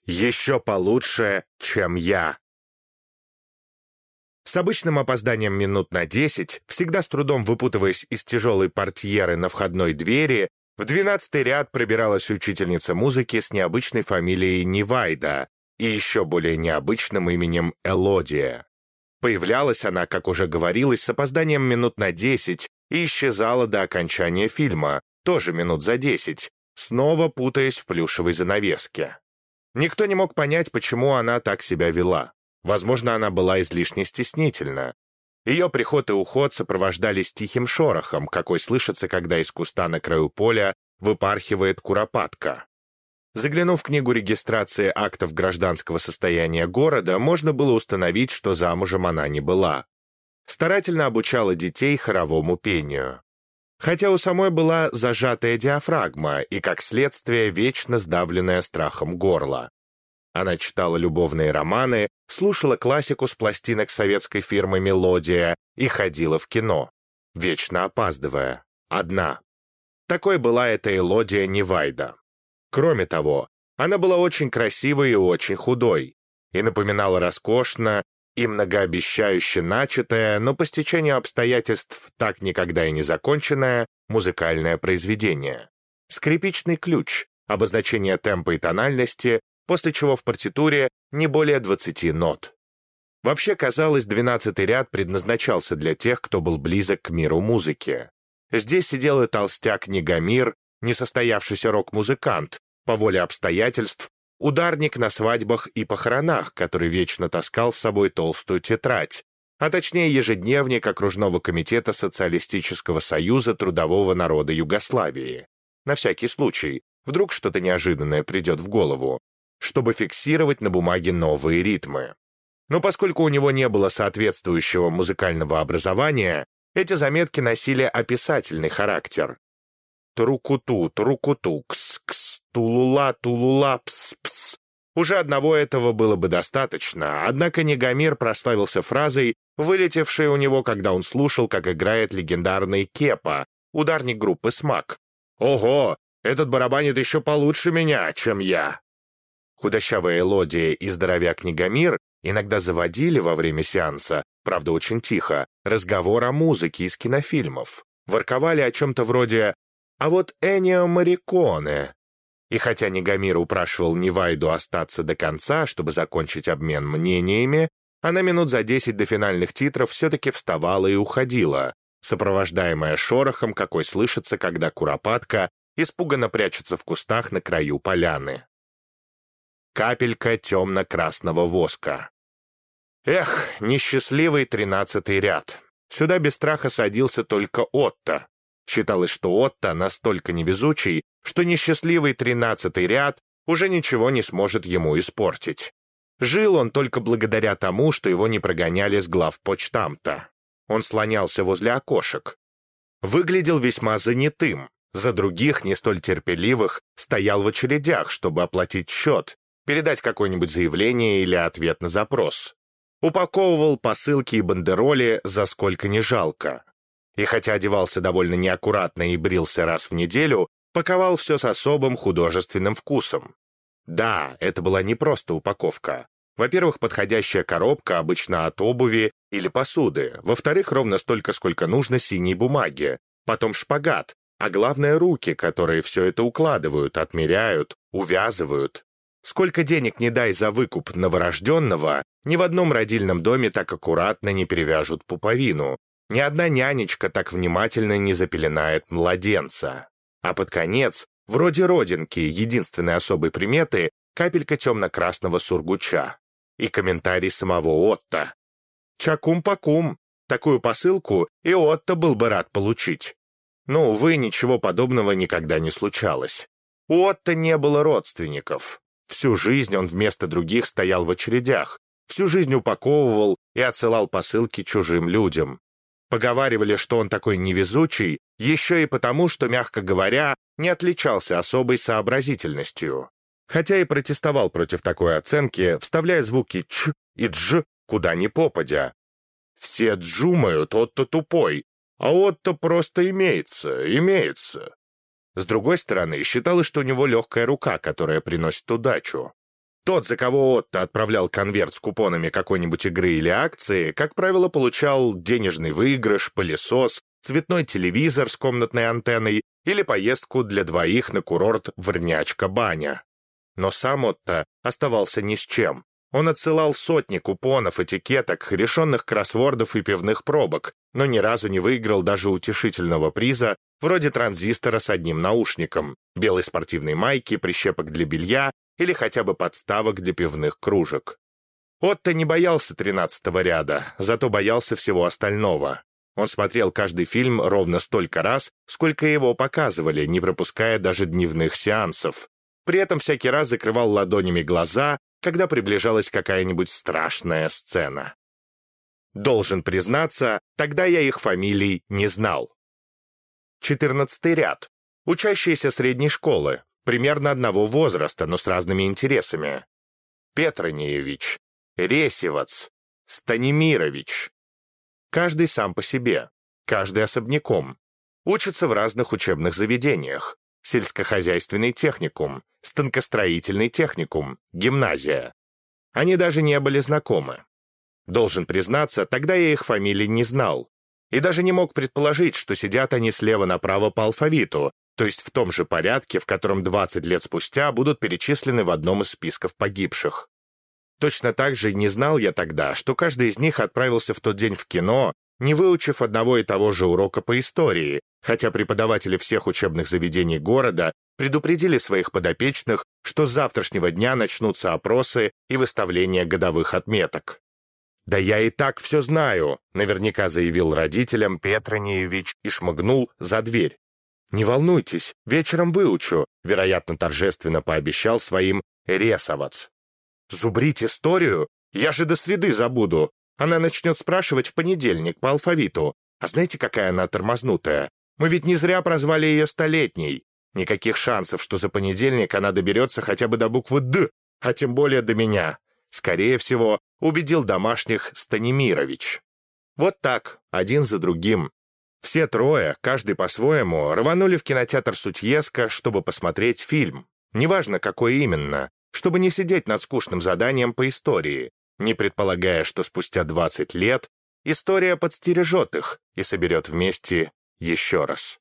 Еще получше, чем я. С обычным опозданием минут на 10, всегда с трудом выпутываясь из тяжелой портьеры на входной двери, в 12-й ряд пробиралась учительница музыки с необычной фамилией Нивайда и еще более необычным именем Элодия. Появлялась она, как уже говорилось, с опозданием минут на 10 и исчезала до окончания фильма, тоже минут за 10, снова путаясь в плюшевой занавеске. Никто не мог понять, почему она так себя вела. Возможно, она была излишне стеснительна. Ее приход и уход сопровождались тихим шорохом, какой слышится, когда из куста на краю поля выпархивает куропатка. Заглянув в книгу регистрации актов гражданского состояния города, можно было установить, что замужем она не была. Старательно обучала детей хоровому пению. Хотя у самой была зажатая диафрагма и, как следствие, вечно сдавленное страхом горло. Она читала любовные романы, слушала классику с пластинок советской фирмы «Мелодия» и ходила в кино, вечно опаздывая, одна. Такой была эта Элодия Нивайда. Кроме того, она была очень красивой и очень худой, и напоминала роскошно и многообещающе начатое, но по стечению обстоятельств так никогда и не законченное музыкальное произведение. Скрипичный ключ, обозначение темпа и тональности, после чего в партитуре не более 20 нот. Вообще, казалось, 12-й ряд предназначался для тех, кто был близок к миру музыки. Здесь сидел и толстяк Негомир, несостоявшийся рок-музыкант, по воле обстоятельств, ударник на свадьбах и похоронах, который вечно таскал с собой толстую тетрадь, а точнее ежедневник окружного комитета Социалистического союза трудового народа Югославии. На всякий случай, вдруг что-то неожиданное придет в голову, чтобы фиксировать на бумаге новые ритмы. Но поскольку у него не было соответствующего музыкального образования, эти заметки носили описательный характер. Трукуту, трукуту, кс-кс, тулула, тулула, пс-пс. Уже одного этого было бы достаточно, однако Негомир прославился фразой, вылетевшей у него, когда он слушал, как играет легендарный Кепа, ударник группы «Смак». «Ого, этот барабанит еще получше меня, чем я!» Худощавая Элодия и здоровяк Негомир иногда заводили во время сеанса, правда очень тихо, разговор о музыке из кинофильмов. Ворковали о чем-то вроде «А вот Эннио Морриконе». И хотя Негомир упрашивал Нивайду остаться до конца, чтобы закончить обмен мнениями, она минут за 10 до финальных титров все-таки вставала и уходила, сопровождаемая шорохом, какой слышится, когда куропатка испуганно прячется в кустах на краю поляны. Капелька темно-красного воска. Эх, несчастливый 13-й ряд. Сюда без страха садился только Отто. Считалось, что Отто настолько невезучий, что несчастливый 13-й ряд уже ничего не сможет ему испортить. Жил он только благодаря тому, что его не прогоняли с главпочтамта. Он слонялся возле окошек. Выглядел весьма занятым. За других, не столь терпеливых, стоял в очередях, чтобы оплатить счет, передать какое-нибудь заявление или ответ на запрос. Упаковывал посылки и бандероли за сколько ни жалко. И хотя одевался довольно неаккуратно и брился раз в неделю, паковал все с особым художественным вкусом. Да, это была не просто упаковка. Во-первых, подходящая коробка, обычно от обуви или посуды. Во-вторых, ровно столько, сколько нужно синей бумаги. Потом шпагат, а главное руки, которые все это укладывают, отмеряют, увязывают. Сколько денег не дай за выкуп новорожденного, ни в одном родильном доме так аккуратно не перевяжут пуповину. Ни одна нянечка так внимательно не запеленает младенца. А под конец, вроде родинки, единственной особой приметы, капелька темно-красного сургуча. И комментарий самого Отто. Чакум-пакум. Такую посылку и Отто был бы рад получить. Но, увы, ничего подобного никогда не случалось. У Отто не было родственников. Всю жизнь он вместо других стоял в очередях, всю жизнь упаковывал и отсылал посылки чужим людям. Поговаривали, что он такой невезучий, еще и потому, что, мягко говоря, не отличался особой сообразительностью. Хотя и протестовал против такой оценки, вставляя звуки «ч» и «дж» куда ни попадя. Все джумают, Отто тупой, а Отто просто имеется. С другой стороны, считалось, что у него легкая рука, которая приносит удачу. Тот, за кого Отто отправлял конверт с купонами какой-нибудь игры или акции, как правило, получал денежный выигрыш, пылесос, цветной телевизор с комнатной антенной или поездку для двоих на курорт Врнячка-баня. Но сам Отто оставался ни с чем. Он отсылал сотни купонов, этикеток, решенных кроссвордов и пивных пробок, но ни разу не выиграл даже утешительного приза вроде транзистора с одним наушником, белой спортивной майки, прищепок для белья или хотя бы подставок для пивных кружек. Отто не боялся 13-го ряда, зато боялся всего остального. Он смотрел каждый фильм ровно столько раз, сколько его показывали, не пропуская даже дневных сеансов. При этом всякий раз закрывал ладонями глаза, когда приближалась какая-нибудь страшная сцена. Должен признаться, тогда я их фамилий не знал. 14-й ряд. Учащиеся средней школы, примерно одного возраста, но с разными интересами. Петрониевич, Ресевац, Станимирович. Каждый сам по себе, каждый особняком. Учатся в разных учебных заведениях. Сельскохозяйственный техникум, станкостроительный техникум, гимназия. Они даже не были знакомы. Должен признаться, тогда я их фамилий не знал. И даже не мог предположить, что сидят они слева направо по алфавиту, то есть в том же порядке, в котором 20 лет спустя будут перечислены в одном из списков погибших. Точно так же не знал я тогда, что каждый из них отправился в тот день в кино, не выучив одного и того же урока по истории, хотя преподаватели всех учебных заведений города предупредили своих подопечных, что с завтрашнего дня начнутся опросы и выставление годовых отметок. «Да я и так все знаю», — наверняка заявил родителям Петрониевич и шмыгнул за дверь. «Не волнуйтесь, вечером выучу», — вероятно, торжественно пообещал своим Ресовац. «Зубрить историю? Я же до среды забуду. Она начнет спрашивать в понедельник по алфавиту. А знаете, какая она тормознутая? Мы ведь не зря прозвали ее столетней. Никаких шансов, что за понедельник она доберется хотя бы до буквы «Д», а тем более до меня. Скорее всего, убедил домашних Станимирович. Вот так, один за другим. Все трое, каждый по-своему, рванули в кинотеатр Сутьеска, чтобы посмотреть фильм. Неважно, какой именно, чтобы не сидеть над скучным заданием по истории, не предполагая, что спустя 20 лет история подстережет их и соберет вместе еще раз.